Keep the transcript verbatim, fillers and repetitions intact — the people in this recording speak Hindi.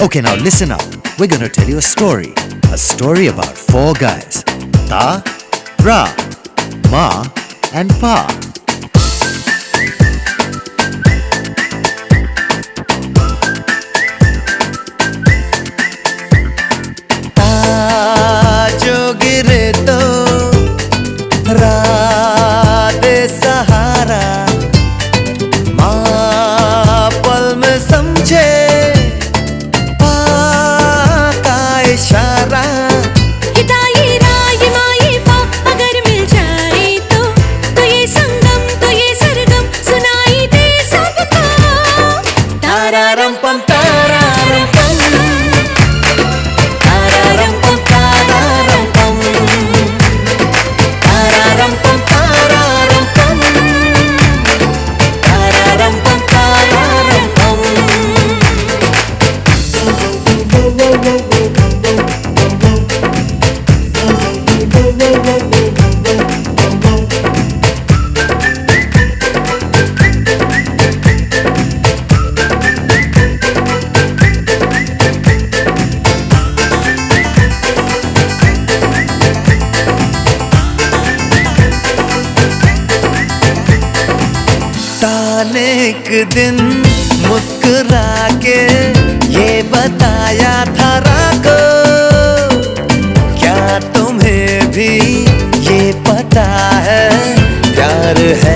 Okay, now listen up. We're gonna tell you a story. A story about four guys. Ta, Ra, Ma, and Pa. ता जो गिरे तो रा दे सहारा, माँ पल में समझे पा का इशारा। हिदाई रा ये मा ये पा अगर मिल जाए तो तो ये संगम तो ये सरगम सुनाई दे सबको। तारारम पम तारारम पम, एक दिन मुस्कुरा के ये बताया था रा को, क्या तुम्हें भी ये पता है प्यार है